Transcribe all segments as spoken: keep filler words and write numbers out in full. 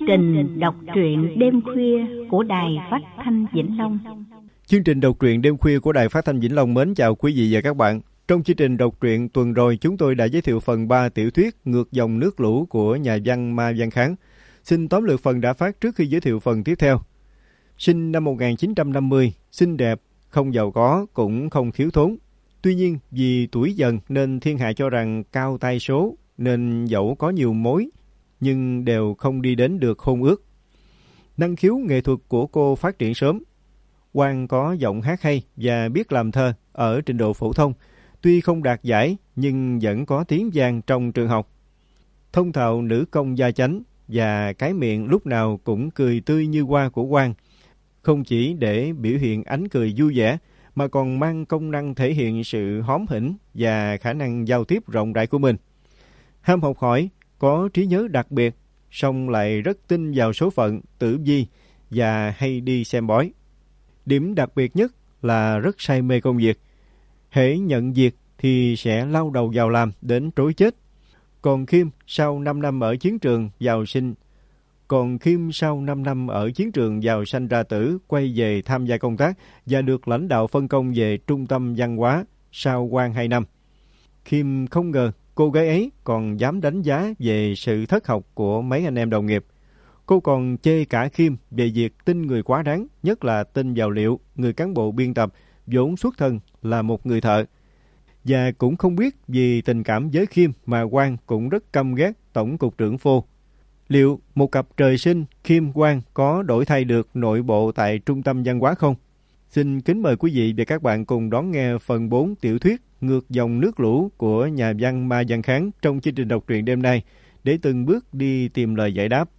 trình đọc truyện đêm khuya của Đài Phát thanh Vĩnh Long. Chương trình đọc truyện đêm khuya của Đài Phát thanh Vĩnh Long mến chào quý vị và các bạn. Trong chương trình đọc truyện tuần rồi, chúng tôi đã giới thiệu phần ba tiểu thuyết Ngược dòng nước lũ của nhà văn Ma Văn Kháng. Xin tóm lược phần đã phát trước khi giới thiệu phần tiếp theo. Sinh năm một nghìn chín trăm năm mươi, xinh đẹp, không giàu có, cũng không thiếu thốn. Tuy nhiên, vì tuổi dần nên thiên hạ cho rằng cao tay số, nên dẫu có nhiều mối, nhưng đều không đi đến được hôn ước. Năng khiếu nghệ thuật của cô phát triển sớm. Quang có giọng hát hay và biết làm thơ ở trình độ phổ thông. Tuy không đạt giải, nhưng vẫn có tiếng vang trong trường học. Thông thạo nữ công gia chánh và cái miệng lúc nào cũng cười tươi như hoa của Quang. Không chỉ để biểu hiện ánh cười vui vẻ, mà còn mang công năng thể hiện sự hóm hỉnh và khả năng giao tiếp rộng rãi của mình. Ham học hỏi, có trí nhớ đặc biệt, song lại rất tin vào số phận, tử vi và hay đi xem bói. Điểm đặc biệt nhất là rất say mê công việc. Hễ nhận việc thì sẽ lao đầu vào làm đến trối chết. Còn Khiêm sau năm năm ở chiến trường vào sinh Còn Khiêm sau năm năm ở chiến trường vào sanh ra tử, quay về tham gia công tác và được lãnh đạo phân công về trung tâm văn hóa sau Quang hai năm. Khiêm không ngờ cô gái ấy còn dám đánh giá về sự thất học của mấy anh em đồng nghiệp. Cô còn chê cả Khiêm về việc tin người quá đáng, nhất là tin vào Liệu, người cán bộ biên tập, vốn xuất thân là một người thợ. Và cũng không biết vì tình cảm với Khiêm mà Quang cũng rất căm ghét Tổng cục trưởng Phô. Liệu một cặp trời sinh Khiêm Quang có đổi thay được nội bộ tại trung tâm văn hóa không? Xin kính mời quý vị và các bạn cùng đón nghe phần bốn tiểu thuyết Ngược dòng nước lũ của nhà văn Ma Văn Kháng trong chương trình đọc truyện đêm nay để từng bước đi tìm lời giải đáp.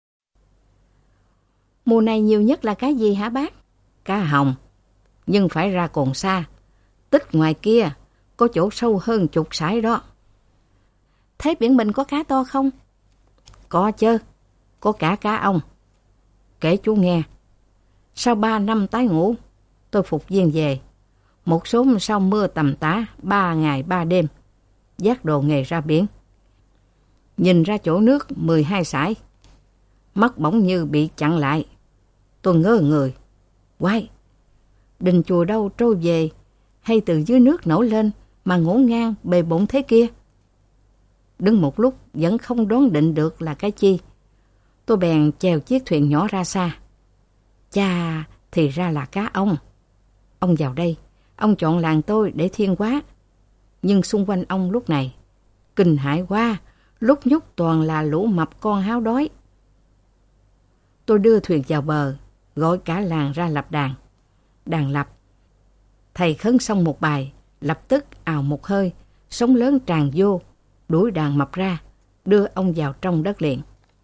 Mùa này nhiều nhất là cái gì hả bác? Cá hồng, nhưng phải ra còn xa. Tích ngoài kia có chỗ sâu hơn chục sải đó. Thế biển mình có cá to không? Có chứ, có cả cá ông. Kể chú nghe, sau ba năm tái ngủ, tôi phục viên về. Một số sau mưa tầm tã, ba ngày ba đêm, vác đồ nghề ra biển. Nhìn ra chỗ nước mười hai sải, mắt bỗng như bị chặn lại. Tôi ngơ người. Quái, đình chùa đâu trôi về, hay từ dưới nước nổi lên mà ngổn ngang bề bụng thế kia? Đứng một lúc vẫn không đoán định được là cái chi. Tôi bèn chèo chiếc thuyền nhỏ ra xa. Chà, thì ra là cá ông. Ông vào đây, ông chọn làng tôi để thiên hóa. Nhưng xung quanh ông lúc này, kinh hãi quá, lúc nhúc toàn là lũ mập con háo đói. Tôi đưa thuyền vào bờ, gọi cả làng ra lập đàn. Đàn lập. Thầy khấn xong một bài, lập tức ào một hơi, sóng lớn tràn vô, đuổi đàn mập ra, đưa ông vào trong đất liền.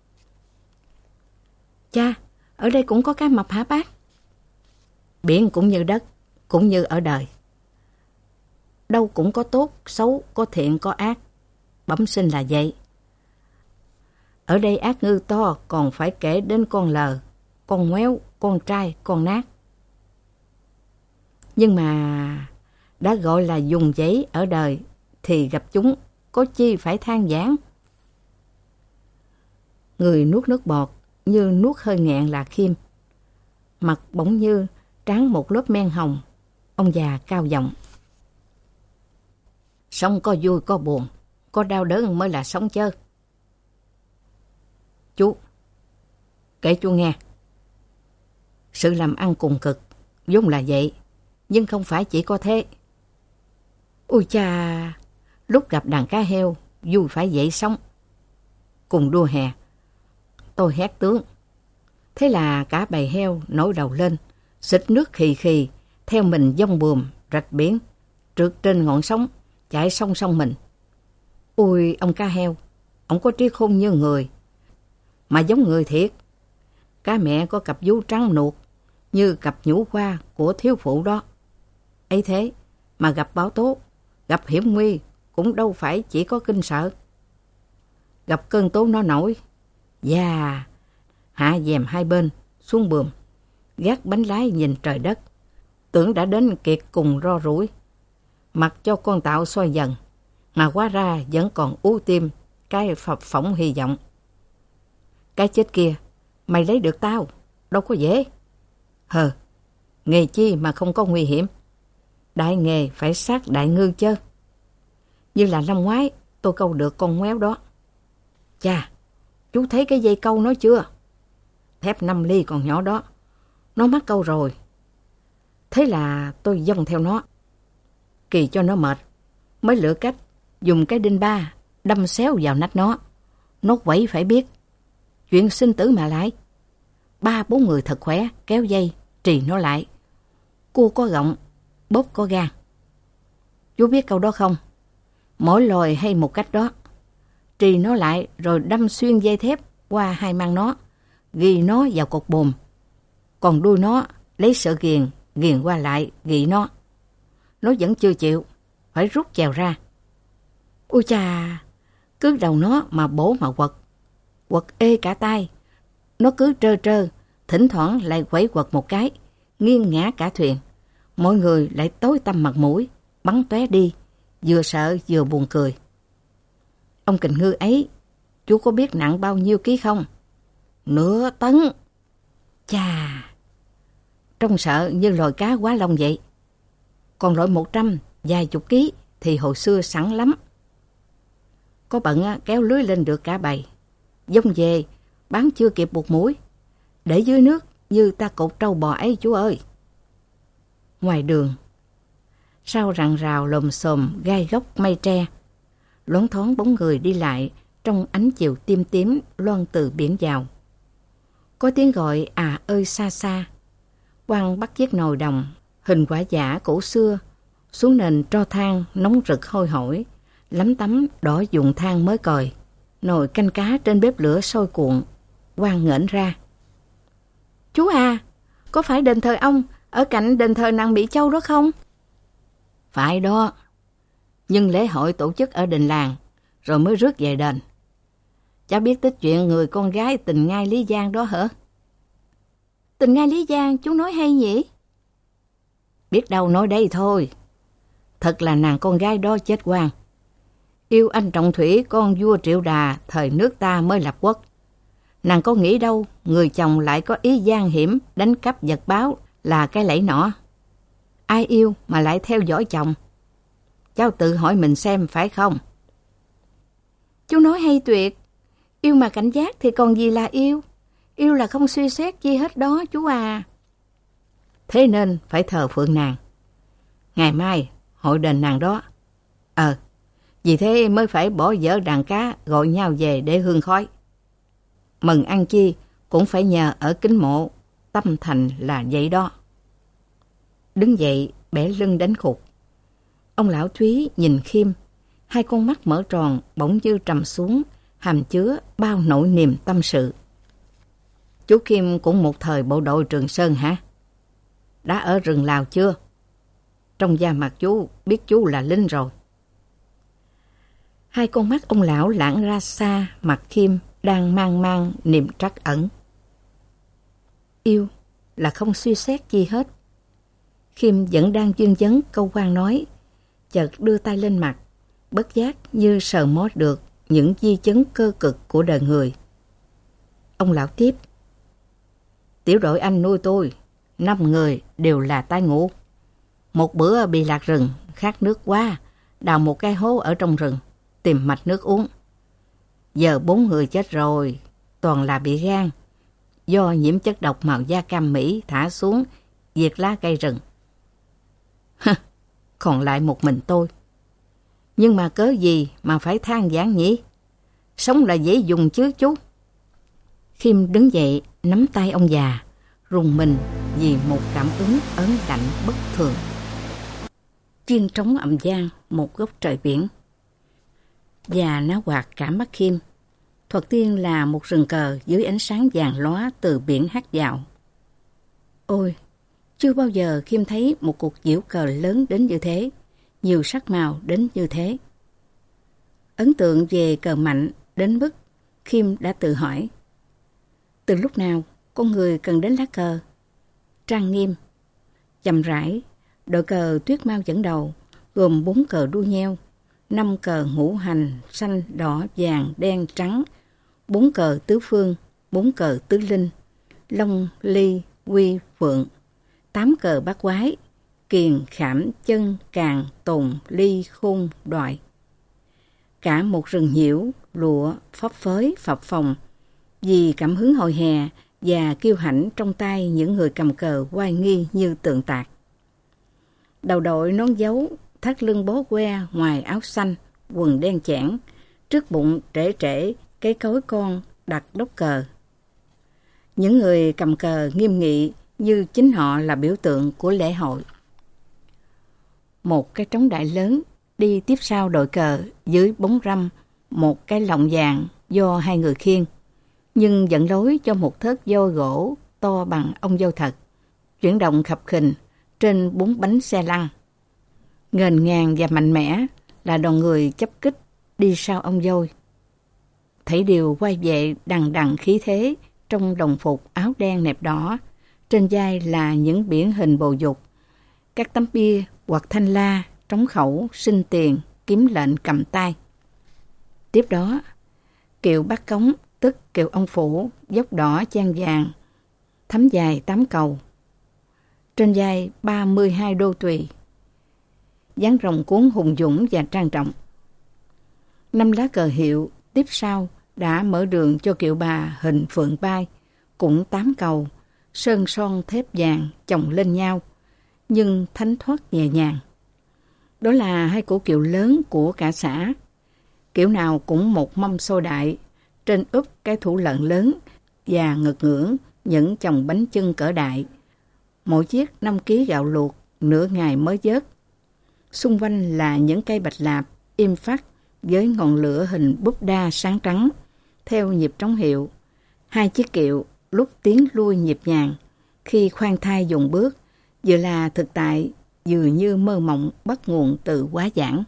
Cha, ở đây cũng có cá mập hả bác? Biển cũng như đất, cũng như ở đời. Đâu cũng có tốt, xấu, có thiện, có ác. Bẩm sinh là vậy. Ở đây ác ngư to còn phải kể đến con lờ, con ngoéo, con trai, con nát. Nhưng mà đã gọi là dùng giấy ở đời thì gặp chúng có chi phải than vãn. Người nuốt nước bọt như nuốt hơi nghẹn là Khiêm. Mặt bỗng như tráng một lớp men hồng. Ông già cao giọng. Sống có vui có buồn, có đau đớn mới là sống chớ. Chú, kể chú nghe. Sự làm ăn cùng cực, vốn là vậy, nhưng không phải chỉ có thế. Ôi cha, lúc gặp đàn cá heo, vui phải dậy sống. Cùng đua hè, tôi hét tướng. Thế là cả bầy heo nổi đầu lên, xịt nước khì khì, theo mình dông buồm, rạch biển, trượt trên ngọn sóng, chạy song song mình. Ôi, ông cá heo, ông có trí khôn như người, mà giống người thiệt. Cá mẹ có cặp vú trắng nuột, như cặp nhũ hoa của thiếu phụ đó. Ấy thế, mà gặp báo tố, gặp hiểm nguy, cũng đâu phải chỉ có kinh sợ. Gặp cơn tố nó nổi, và hạ dèm hai bên, xuống buồm, gác bánh lái nhìn trời đất, tưởng đã đến kiệt cùng ro rủi. Mặc cho con tàu soi dần, mà hóa ra vẫn còn ú tim cái phập phỏng hy vọng. Cái chết kia Mày lấy được tao, đâu có dễ. Hờ, nghề chi mà không có nguy hiểm. Đại nghề phải sát đại ngư chứ. Như là năm ngoái tôi câu được con ngoéo đó. Chà, chú thấy cái dây câu nó chưa? Thép năm ly còn nhỏ đó. Nó mắc câu rồi. Thế là tôi dông theo nó. Kỳ cho nó mệt, mới lựa cách dùng cái đinh ba đâm xéo vào nách nó. Nó quẩy phải biết. Chuyện sinh tử mà lại. Ba bốn người thật khỏe, kéo dây, trì nó lại. Cua có gọng, bóp có gan. Chú biết câu đó không? Mỗi loài hay một cách đó. Trì nó lại rồi đâm xuyên dây thép qua hai mang nó, ghi nó vào cột buồm. Còn đuôi nó lấy sợi ghiền, ghiền qua lại, ghi nó. Nó vẫn chưa chịu, phải rút chèo ra. Ôi chà, cứ đầu nó mà bổ mà quật. Quật ê cả tay. Nó cứ trơ trơ, thỉnh thoảng lại quẩy quật một cái, nghiêng ngã cả thuyền. Mọi người lại tối tăm mặt mũi, bắn tóe đi, vừa sợ vừa buồn cười. Ông kình ngư ấy, chú có biết nặng bao nhiêu ký không? Nửa tấn. Chà, trông sợ như loài cá quá lông vậy. Còn loại một trăm, vài chục ký thì hồi xưa sẵn lắm. Có bận kéo lưới lên được cả bầy. Dông về, bán chưa kịp buộc mũi. Để dưới nước như ta cột trâu bò ấy chú ơi. Ngoài đường, sau rặng rào lồm xồm gai góc mây tre, loáng thoáng bóng người đi lại trong ánh chiều tím tím loan từ biển vào. Có tiếng gọi à ơi xa xa. Quang bắt chiếc nồi đồng, hình quả giả cổ xưa, xuống nền tro than nóng rực hôi hổi, lấm tấm đỏ dùng than mới còi. Nồi canh cá trên bếp lửa sôi cuộn. Quang ngẩng ra. Chú à, có phải đền thờ ông ở cạnh đền thờ nàng Mỹ Châu đó không? Phải đó. Nhưng lễ hội tổ chức ở đình làng, rồi mới rước về đền. Cháu biết tích chuyện người con gái Tình Ngai Lý Giang đó hả? Tình Ngai Lý Giang, chú nói hay nhỉ? Biết đâu nói đây thôi. Thật là nàng con gái đó chết oan. Yêu anh Trọng Thủy, con vua Triệu Đà, thời nước ta mới lập quốc. Nàng có nghĩ đâu, người chồng lại có ý gian hiểm, đánh cắp vật báo là cái lẫy nọ. Ai yêu mà lại theo dõi chồng? Cháu tự hỏi mình xem phải không? Chú nói hay tuyệt. Yêu mà cảnh giác thì còn gì là yêu? Yêu là không suy xét gì hết đó chú à. Thế nên phải thờ phượng nàng. Ngày mai hội đền nàng đó. Ờ, vì thế mới phải bỏ dở đàn cá gọi nhau về để hương khói. Mừng ăn chi cũng phải nhờ ở kính mộ, tâm thành là vậy đó. Đứng dậy bẻ lưng đánh khục. Ông lão Thúy nhìn Khiêm, hai con mắt mở tròn bỗng như trầm xuống, hàm chứa bao nỗi niềm tâm sự. Chú Khiêm cũng một thời bộ đội Trường Sơn hả? Đã ở rừng Lào chưa? Trong da mặt chú biết chú là lính rồi. Hai con mắt ông lão lãng ra xa mặt Khiêm đang mang mang niềm trắc ẩn. Yêu là không suy xét gì hết. Khiêm vẫn đang dương vấn câu Quang nói, chợt đưa tay lên mặt, bất giác như sờ mó được những di chứng cơ cực của đời người. Ông lão tiếp. Tiểu đội anh nuôi tôi, năm người đều là tai ngủ. Một bữa bị lạc rừng, khát nước quá, đào một cái hố ở trong rừng, tìm mạch nước uống. Giờ bốn người chết rồi, toàn là bị gan, do nhiễm chất độc màu da cam Mỹ thả xuống, diệt lá cây rừng. Hơ, còn lại một mình tôi. Nhưng mà cớ gì mà phải than vãn nhỉ? Sống là dễ dùng chứ chú. Khiêm đứng dậy, nắm tay ông già, rùng mình vì một cảm ứng ớn lạnh bất thường. Chiên trống ầm vang một góc trời biển. Và nó quạt cả mắt Khiêm. Thoạt tiên là một rừng cờ dưới ánh sáng vàng lóa từ biển hắt vào. Ôi, chưa bao giờ Khiêm thấy một cuộc giễu cờ lớn đến như thế, nhiều sắc màu đến như thế. Ấn tượng về cờ mạnh đến mức Khiêm đã tự hỏi, từ lúc nào con người cần đến lá cờ? Trang nghiêm, chậm rãi, đội cờ Tuyết Mao dẫn đầu, gồm bốn cờ đua nheo, năm cờ ngũ hành xanh, đỏ, vàng, đen, trắng, bốn cờ tứ phương, bốn cờ tứ linh, long, ly, quy, phượng, tám cờ bát quái, kiền, khảm, chân, càng, tồn, ly, khôn, đoại. Cả một rừng nhiễu, lụa, phấp phới, phập phồng, vì cảm hứng hồi hè và kiêu hãnh trong tay những người cầm cờ oai nghi như tượng tạc. Đầu đội nón dấu, thắt lưng bó que ngoài áo xanh, quần đen chẽn, trước bụng trễ trễ cái cối con đặt đốc cờ. Những người cầm cờ nghiêm nghị như chính họ là biểu tượng của lễ hội. Một cái trống đại lớn đi tiếp sau đội cờ dưới bóng râm, một cái lọng vàng do hai người khiêng, nhưng dẫn lối cho một thớt voi gỗ to bằng ông voi thật, chuyển động khập khiễng trên bốn bánh xe lăn. Ngềnh ngang và mạnh mẽ là đoàn người chấp kích đi sau ông voi. Thảy đều quay về đằng đằng khí thế trong đồng phục áo đen nẹp đỏ, trên vai là những biển hình bồ dục, các tấm bia hoặc thanh la, trống khẩu, xin tiền, kiếm lệnh cầm tay. Tiếp đó, kiệu bát cống, tức kiệu ông phủ, dốc đỏ chan vàng, thấm dài tám cầu. Trên vai ba mươi hai đô tùy, dáng rồng cuốn hùng dũng và trang trọng. Năm lá cờ hiệu tiếp sau đã mở đường cho kiệu bà hình phượng bay, cũng tám cầu, sơn son thép vàng chồng lên nhau, nhưng thánh thoát nhẹ nhàng. Đó là hai cỗ kiệu lớn của cả xã, kiểu nào cũng một mâm xôi đại, trên úp cái thủ lợn lớn và ngực ngưỡng những chồng bánh chưng cỡ đại, mỗi chiếc năm ký gạo luộc nửa ngày mới vớt. Xung quanh là những cây bạch lạp im phắt với ngọn lửa hình búp đa sáng trắng, theo nhịp trống hiệu. Hai chiếc kiệu lúc tiến lui nhịp nhàng, khi khoan thai dồn bước, vừa là thực tại, vừa như mơ mộng bắt nguồn từ quá giảng.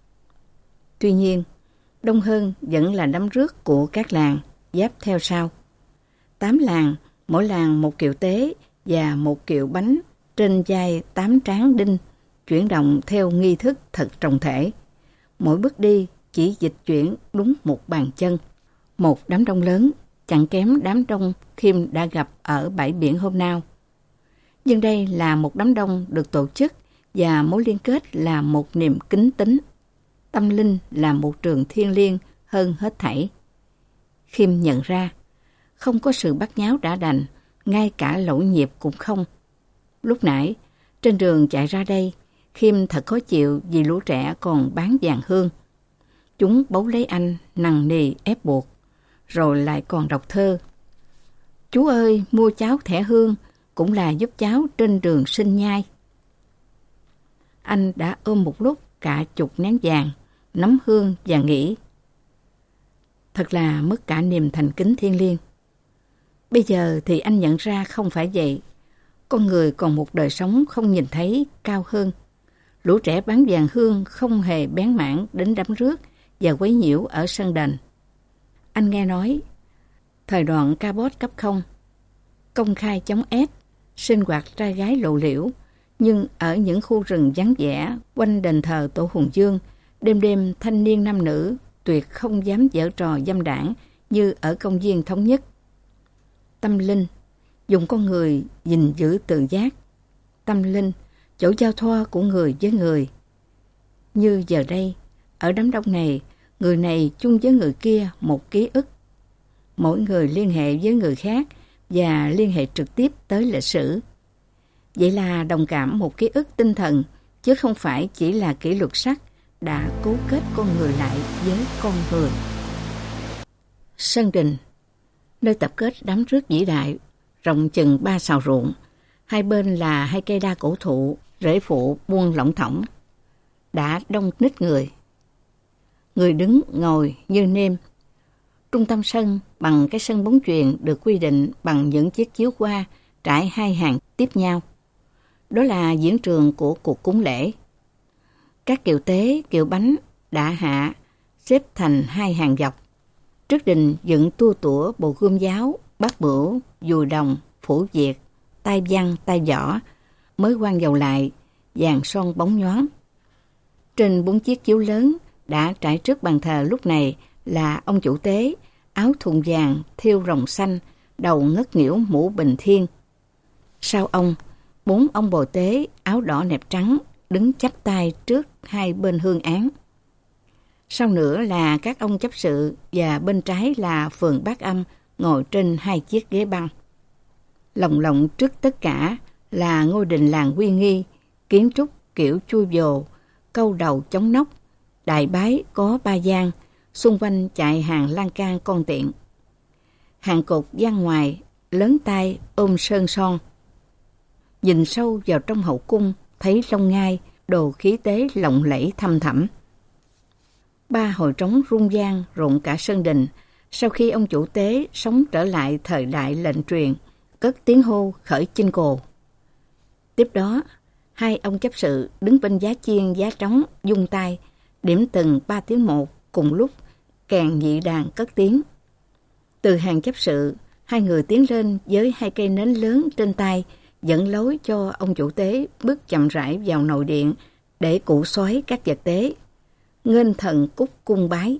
Tuy nhiên, đông hơn vẫn là đám rước của các làng, giáp theo sau. Tám làng, mỗi làng một kiệu tế và một kiệu bánh, trên vai tám tráng đinh, chuyển động theo nghi thức thật trọng thể. Mỗi bước đi chỉ dịch chuyển đúng một bàn chân. Một đám đông lớn, chẳng kém đám đông Khiêm đã gặp ở bãi biển hôm nào. Nhưng đây là một đám đông được tổ chức và mối liên kết là một niềm kính tín. Tâm linh là một trường thiêng liêng hơn hết thảy. Khiêm nhận ra, không có sự bắt nháo đã đành, ngay cả lỗi nhịp cũng không. Lúc nãy, trên đường chạy ra đây, Khiêm thật khó chịu vì lũ trẻ còn bán vàng hương. Chúng bấu lấy anh, nằng nì ép buộc, rồi lại còn đọc thơ. Chú ơi, mua cháo thẻ hương, cũng là giúp cháu trên đường sinh nhai. Anh đã ôm một lúc cả chục nén vàng, nắm hương và nghĩ. Thật là mất cả niềm thành kính thiêng liêng. Bây giờ thì anh nhận ra không phải vậy. Con người còn một đời sống không nhìn thấy cao hơn. Lũ trẻ bán vàng hương không hề bén mảng đến đám rước và quấy nhiễu ở sân đền. Anh nghe nói, thời đoạn ca bót cấp không, công khai chống ép, sinh hoạt trai gái lộ liễu, nhưng ở những khu rừng vắng vẻ quanh đền thờ Tổ Hùng Dương, đêm đêm thanh niên nam nữ tuyệt không dám giở trò dâm đảng như ở công viên Thống Nhất. Tâm linh, dùng con người gìn giữ tự giác. Tâm linh, chỗ giao thoa của người với người. Như giờ đây, ở đám đông này, người này chung với người kia một ký ức. Mỗi người liên hệ với người khác và liên hệ trực tiếp tới lịch sử. Vậy là đồng cảm một ký ức tinh thần, chứ không phải chỉ là kỷ luật sắt đã cố kết con người lại với con người. Sân đình, nơi tập kết đám rước vĩ đại, rộng chừng ba sào ruộng. Hai bên là hai cây đa cổ thụ, rễ phụ buông lỏng thỏng. Đã đông nít người. Người đứng ngồi như nêm. Trung tâm sân bằng cái sân bóng chuyền được quy định bằng những chiếc chiếu qua trải hai hàng tiếp nhau. Đó là diễn trường của cuộc cúng lễ. Các kiệu tế, kiệu bánh đã hạ, xếp thành hai hàng dọc. Trước đình dựng tua tủa bộ gươm giáo, bát bửu, dùi đồng, phủ diệt, tay văn, tay võ, mới quăng dầu lại, vàng son bóng nhoáng. Trên bốn chiếc chiếu lớn đã trải trước bàn thờ lúc này là ông chủ tế, áo thun vàng thêu rồng xanh, đầu ngất nghỉu mũ bình thiên. Sau ông, bốn ông bồ tế áo đỏ nẹp trắng đứng chắp tay trước hai bên hương án. Sau nữa là các ông chấp sự và bên trái là phường bát âm ngồi trên hai chiếc ghế băng. Lồng lộng trước tất cả là ngôi đình làng uy nghi, kiến trúc kiểu chui vồ, câu đầu chống nóc, đại bái có ba gian, xung quanh chạy hàng lan can con tiện. Hàng cột gian ngoài, lớn tay ôm sơn son. Nhìn sâu vào trong hậu cung, thấy long ngai, đồ khí tế lộng lẫy thăm thẳm. Ba hồi trống rung vang rộn cả sân đình, sau khi ông chủ tế sống trở lại thời đại lệnh truyền, cất tiếng hô khởi chinh cồ. Tiếp đó, hai ông chấp sự đứng bên giá chiên giá trống dung tay, điểm từng ba tiếng một cùng lúc, kèn nhị đàn cất tiếng. Từ hàng chấp sự, hai người tiến lên với hai cây nến lớn trên tay, dẫn lối cho ông chủ tế bước chậm rãi vào nội điện để cụ soái các vật tế, nghênh thần cúc cung bái.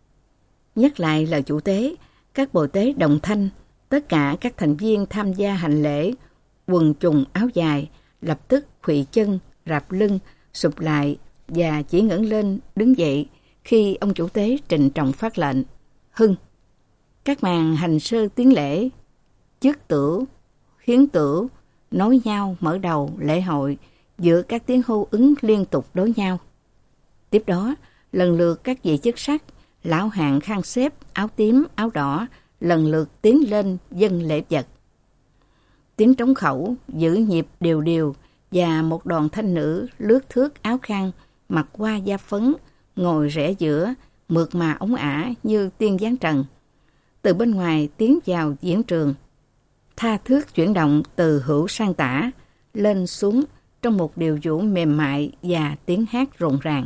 Nhắc lại lời chủ tế, các bồ tế đồng thanh, tất cả các thành viên tham gia hành lễ, quần trùng áo dài, lập tức khuỵu chân, rạp lưng, sụp lại và chỉ ngẩng lên đứng dậy khi ông chủ tế trịnh trọng phát lệnh. Hưng. Các màn hành sơ tiến lễ, chức tửu, hiến tửu, nối nhau mở đầu lễ hội giữa các tiếng hô ứng liên tục đối nhau. Tiếp đó, lần lượt các vị chức sắc, lão hạng khăn xếp, áo tím, áo đỏ, lần lượt tiến lên dâng lễ vật. Tiếng trống khẩu giữ nhịp đều đều và một đoàn thanh nữ lướt thước áo khăn, mặc hoa da phấn, ngồi rẽ giữa, mượt mà ống ả như tiên giáng trần. Từ bên ngoài tiến vào diễn trường, tha thước chuyển động từ hữu sang tả, lên xuống trong một điều vũ mềm mại và tiếng hát rộn ràng.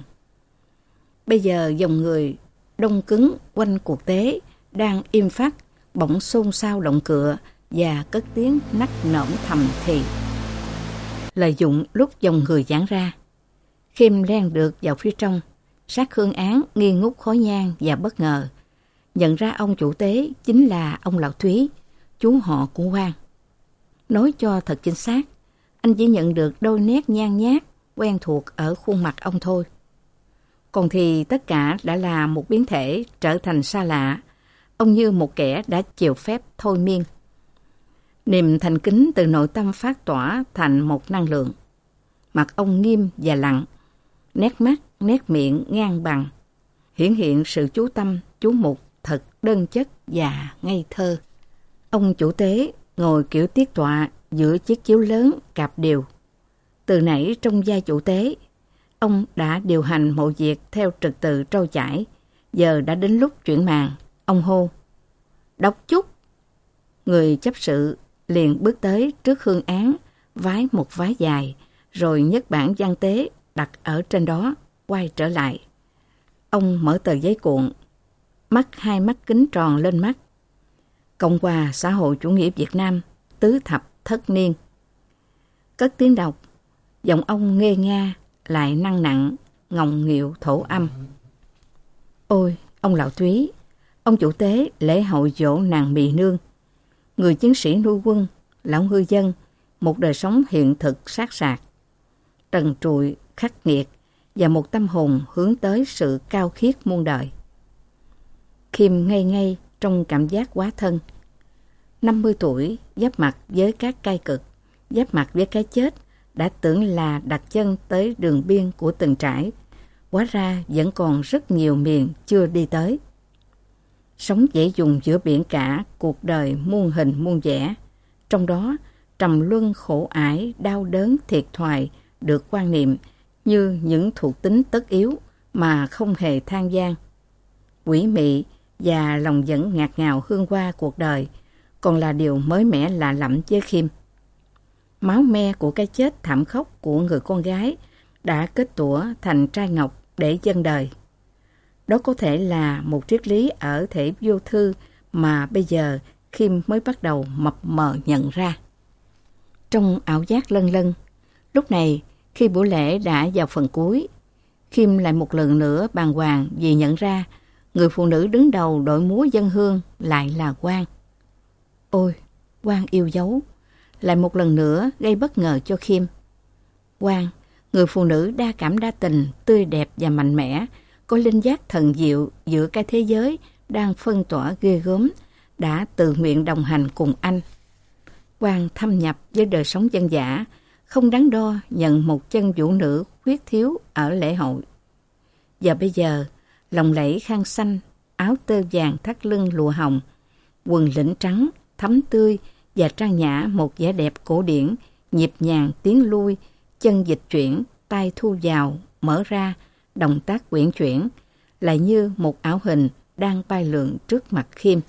Bây giờ dòng người đông cứng quanh cuộc tế đang im phắt, bỗng xôn xao động cựa và cất tiếng nắc nởm thầm thì. Lợi dụng lúc dòng người giãn ra, Khiêm len được vào phía trong, sát hương án nghi ngút khói nhang và bất ngờ nhận ra ông chủ tế chính là ông Lão Thúy, chú họ của Quang. Nói cho thật chính xác, anh chỉ nhận được đôi nét nhan nhác quen thuộc ở khuôn mặt ông thôi. Còn thì tất cả đã là một biến thể trở thành xa lạ, ông như một kẻ đã chịu phép thôi miên. Niềm thành kính từ nội tâm phát tỏa thành một năng lượng. Mặt ông nghiêm và lặng, nét mắt, nét miệng ngang bằng, hiển hiện sự chú tâm, chú mục thật đơn chất và ngây thơ. Ông chủ tế ngồi kiểu tiết tọa giữa chiếc chiếu lớn cạp đều. Từ nãy trong vai chủ tế, ông đã điều hành mọi việc theo trật tự trôi chảy. Giờ đã đến lúc chuyển màn, ông hô: "Đọc chúc!" Người chấp sự liền bước tới trước hương án, vái một vái dài, rồi nhấc bản văn tế đặt ở trên đó, quay trở lại. Ông mở tờ giấy cuộn, mắt hai mắt kính tròn lên mắt. Cộng hòa xã hội chủ nghĩa Việt Nam, tứ thập thất niên. Cất tiếng đọc, giọng ông nghê nga, lại năng nặng, ngọng nghịu thổ âm. Ôi, ông Lão Thúy, ông chủ tế lễ hội dỗ nàng Mì Nương, người chiến sĩ nuôi quân, lão ngư dân, một đời sống hiện thực sát sạc, trần trụi, khắc nghiệt và một tâm hồn hướng tới sự cao khiết muôn đời. Khiêm ngây ngây trong cảm giác quá thân. năm mươi tuổi, giáp mặt với các cai cực, giáp mặt với cái chết, đã tưởng là đặt chân tới đường biên của từng trải. Hóa ra vẫn còn rất nhiều miền chưa đi tới. Sống dễ dùng giữa biển cả, cuộc đời muôn hình muôn vẻ. Trong đó, trầm luân khổ ải, đau đớn, thiệt thòi được quan niệm như những thuộc tính tất yếu mà không hề than gian. Quỷ mị và lòng dẫn ngạt ngào hương hoa cuộc đời còn là điều mới mẻ lạ lẫm với Khiêm. Máu me của cái chết thảm khốc của người con gái đã kết tủa thành trai ngọc để dâng đời. Đó có thể là một triết lý ở thể vô thư mà bây giờ Khiêm mới bắt đầu mập mờ nhận ra. Trong ảo giác lân lân, lúc này khi buổi lễ đã vào phần cuối, Khiêm lại một lần nữa bàng hoàng vì nhận ra người phụ nữ đứng đầu đội múa dân hương lại là Quan. Ôi, Quan yêu dấu, lại một lần nữa gây bất ngờ cho Khiêm. Quan, người phụ nữ đa cảm đa tình, tươi đẹp và mạnh mẽ, có linh giác thần diệu giữa cái thế giới đang phân tỏa ghê gớm, đã tự nguyện đồng hành cùng anh. Quan thâm nhập với đời sống dân dã, không đắn đo nhận một chân vũ nữ khuyết thiếu ở lễ hội. Và bây giờ, lồng lẫy khăn xanh, áo tơ vàng thắt lưng lụa hồng, quần lĩnh trắng, thắm tươi và trang nhã một vẻ đẹp cổ điển, nhịp nhàng tiến lui, chân dịch chuyển, tay thu vào, mở ra, động tác quyển chuyển, lại như một ảo hình đang bay lượn trước mặt Khiêm.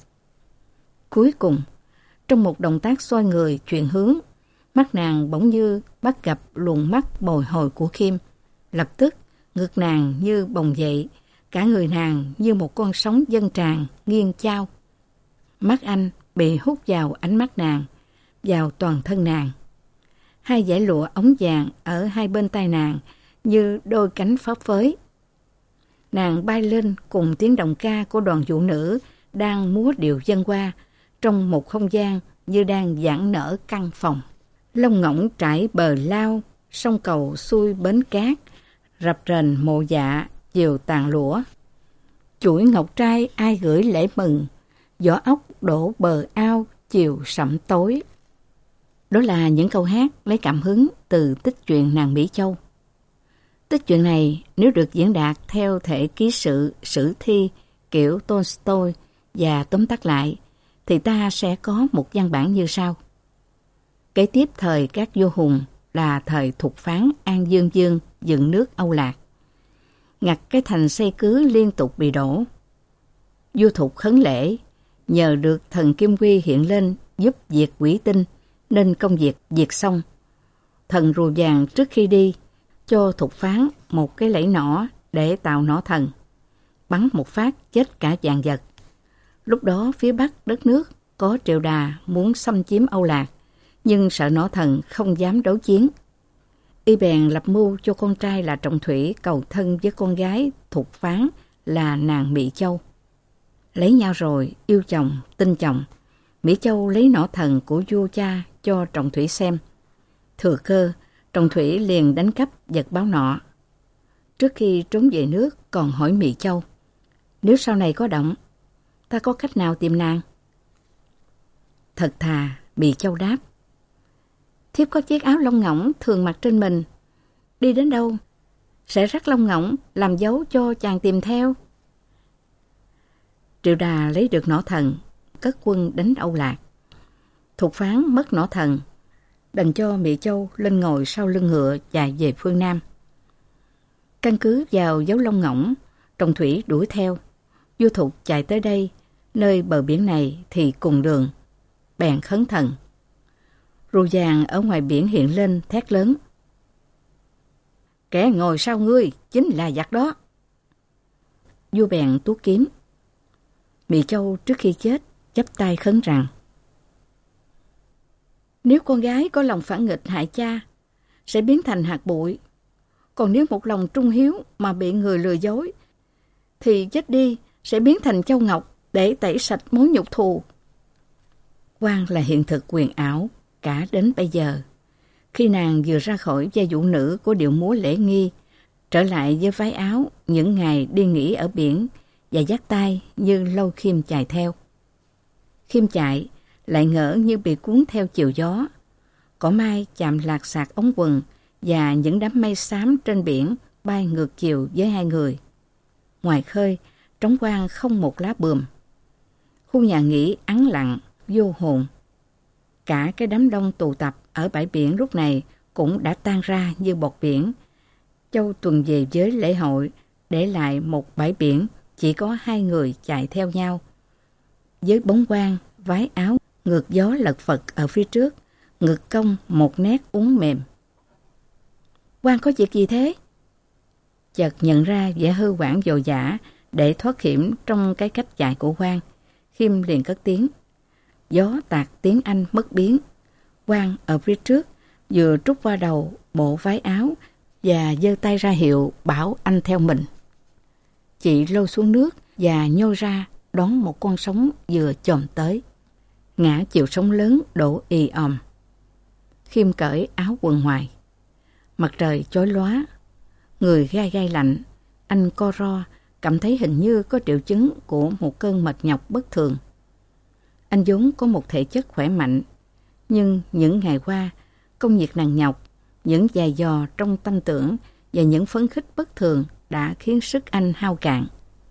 Cuối cùng, trong một động tác xoay người chuyển hướng, mắt nàng bỗng như bắt gặp luồng mắt bồi hồi của Khiêm. Lập tức, ngực nàng như bồng dậy, cả người nàng như một con sóng dâng tràn, nghiêng chao. Mắt anh bị hút vào ánh mắt nàng, vào toàn thân nàng. Hai dải lụa ống vàng ở hai bên tai nàng như đôi cánh phấp phới. Nàng bay lên cùng tiếng đồng ca của đoàn vũ nữ đang múa điệu dân hoa trong một không gian như đang giãn nở căn phòng. Lông ngỗng trải bờ lao, sông cầu xuôi bến cát, rập rền mộ dạ, chiều tàn lũa. Chuỗi ngọc trai ai gửi lễ mừng, gió ốc đổ bờ ao, chiều sẩm tối. Đó là những câu hát lấy cảm hứng từ tích truyện Nàng Mỹ Châu. Tích truyện này nếu được diễn đạt theo thể ký sự, sử thi kiểu Tolstoy và tóm tắt lại, thì ta sẽ có một văn bản như sau. Kế tiếp thời các vua hùng là thời Thục Phán An Dương Dương dựng nước Âu Lạc. Ngặt cái thành xây cứ liên tục bị đổ. Vua Thục khấn lễ, nhờ được thần Kim Quy hiện lên giúp diệt quỷ tinh, nên công việc diệt xong. Thần rùa vàng trước khi đi, cho Thục Phán một cái lẫy nỏ để tạo nỏ thần. Bắn một phát chết cả vạn vật. Lúc đó phía bắc đất nước có Triệu Đà muốn xâm chiếm Âu Lạc, nhưng sợ nỏ thần không dám đấu chiến. Y bèn lập mưu cho con trai là Trọng Thủy cầu thân với con gái Thục Phán là nàng Mỹ Châu. Lấy nhau rồi, yêu chồng, tin chồng, Mỹ Châu lấy nỏ thần của vua cha cho Trọng Thủy xem. Thừa cơ, Trọng Thủy liền đánh cắp vật báo nọ. Trước khi trốn về nước còn hỏi Mỹ Châu, nếu sau này có động, ta có cách nào tìm nàng? Thật thà, Mỹ Châu đáp, thiếp có chiếc áo lông ngỗng thường mặc trên mình. Đi đến đâu, sẽ rắc lông ngỗng làm dấu cho chàng tìm theo. Triệu Đà lấy được nỏ thần, cất quân đánh Âu Lạc. Thục Phán mất nỏ thần, đành cho Mỹ Châu lên ngồi sau lưng ngựa chạy về phương Nam. Căn cứ vào dấu lông ngỗng, Trọng Thủy đuổi theo. Vua Thục chạy tới đây, nơi bờ biển này thì cùng đường. Bèn khấn thần. Rùa vàng ở ngoài biển hiện lên thét lớn. Kẻ ngồi sau ngươi chính là giặc đó. Vua bèn tuốt kiếm. Mỹ Châu trước khi chết chắp tay khấn rằng, nếu con gái có lòng phản nghịch hại cha, sẽ biến thành hạt bụi. Còn nếu một lòng trung hiếu mà bị người lừa dối, thì chết đi sẽ biến thành châu ngọc để tẩy sạch mối nhục thù. Quan là hiện thực quyền ảo cả đến bây giờ. Khi nàng vừa ra khỏi vai vũ nữ của điệu múa lễ nghi, trở lại với váy áo những ngày đi nghỉ ở biển và dắt tay như lâu Khiêm chạy theo. Khiêm chạy lại ngỡ như bị cuốn theo chiều gió. Cỏ mai chạm lạc sạc ống quần và những đám mây xám trên biển bay ngược chiều với hai người. Ngoài khơi, trống quang không một lá bườm. Khu nhà nghỉ ắng lặng, vô hồn. Cả cái đám đông tụ tập ở bãi biển lúc này cũng đã tan ra như bọt biển. Châu tuần về với lễ hội, để lại một bãi biển chỉ có hai người chạy theo nhau. Với bóng quang, váy áo, ngược gió lật phật ở phía trước, ngực cong một nét uốn mềm. Quang có việc gì thế? Chợt nhận ra vẻ hư hoảng vội vã để thoát hiểm trong cái cách chạy của Quang. Khiêm liền cất tiếng. Gió tạt tiếng Anh mất biến. Quang ở phía trước vừa trút qua đầu bộ váy áo và giơ tay ra hiệu bảo anh theo mình. Chị lôi xuống nước và nhô ra đón một con sóng vừa chồm tới. Ngã chịu sóng lớn đổ ì òm. Khiêm cởi áo quần ngoài. Mặt trời chói lóa, người gai gai lạnh. Anh co ro, cảm thấy hình như có triệu chứng của một cơn mệt nhọc bất thường. Anh vốn có một thể chất khỏe mạnh, nhưng những ngày qua, công việc nặng nhọc, những dày dò trong tâm tưởng và những phấn khích bất thường đã khiến sức anh hao cạn.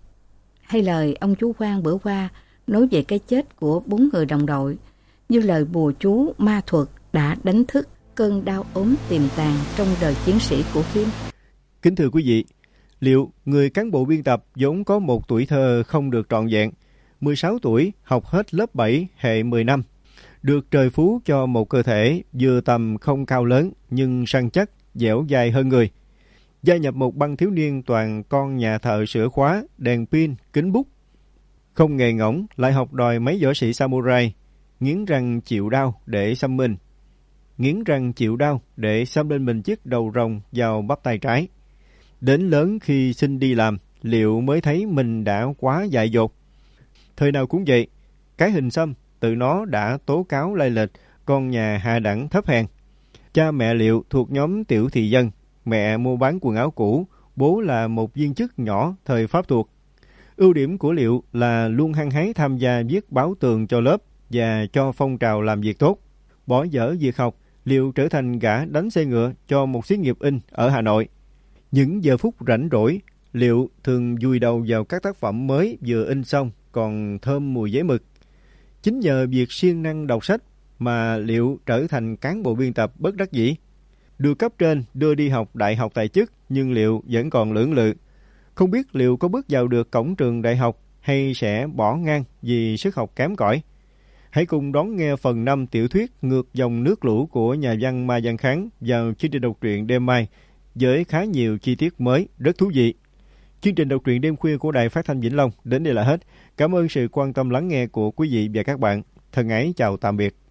Hay lời ông chú Quang bữa qua nói về cái chết của bốn người đồng đội, như lời bùa chú ma thuật đã đánh thức cơn đau ốm tiềm tàng trong đời chiến sĩ của Khiêm. Kính thưa quý vị, liệu người cán bộ biên tập vốn có một tuổi thơ không được trọn vẹn, mười sáu tuổi học hết lớp bảy hệ mười năm, được trời phú cho một cơ thể vừa tầm không cao lớn nhưng săn chắc, dẻo dai hơn người. Gia nhập một băng thiếu niên toàn con nhà thợ sửa khóa, đèn pin, kính bút. Không nghề ngỗng lại học đòi mấy võ sĩ samurai, nghiến răng chịu đau để xăm mình. Nghiến răng chịu đau để xăm lên mình chiếc đầu rồng vào bắp tay trái. Đến lớn khi xin đi làm, Liệu mới thấy mình đã quá dại dột. Thời nào cũng vậy, cái hình xăm tự nó đã tố cáo lai lịch con nhà hạ đẳng thấp hèn. Cha mẹ Liệu thuộc nhóm tiểu thị dân, mẹ mua bán quần áo cũ, bố là một viên chức nhỏ thời Pháp thuộc. Ưu điểm của Liệu là luôn hăng hái tham gia viết báo tường cho lớp và cho phong trào làm việc tốt. Bỏ dở việc học, Liệu trở thành gã đánh xe ngựa cho một xí nghiệp in ở Hà Nội. Những giờ phút rảnh rỗi, Liệu thường vùi đầu vào các tác phẩm mới vừa in xong còn thơm mùi giấy mực. Chính nhờ việc siêng năng đọc sách mà Liệu trở thành cán bộ biên tập bất đắc dĩ. Được cấp trên đưa đi học đại học tại chức, nhưng Liệu vẫn còn lưỡng lự. Không biết Liệu có bước vào được cổng trường đại học hay sẽ bỏ ngang vì sức học kém cỏi. Hãy cùng đón nghe phần năm tiểu thuyết Ngược dòng nước lũ của nhà văn Ma Văn Kháng vào chương trình đọc truyện đêm mai với khá nhiều chi tiết mới rất thú vị. Chương trình đọc truyện đêm khuya của Đài Phát thanh Vĩnh Long đến đây là hết. Cảm ơn sự quan tâm lắng nghe của quý vị và các bạn. Thân ái chào tạm biệt.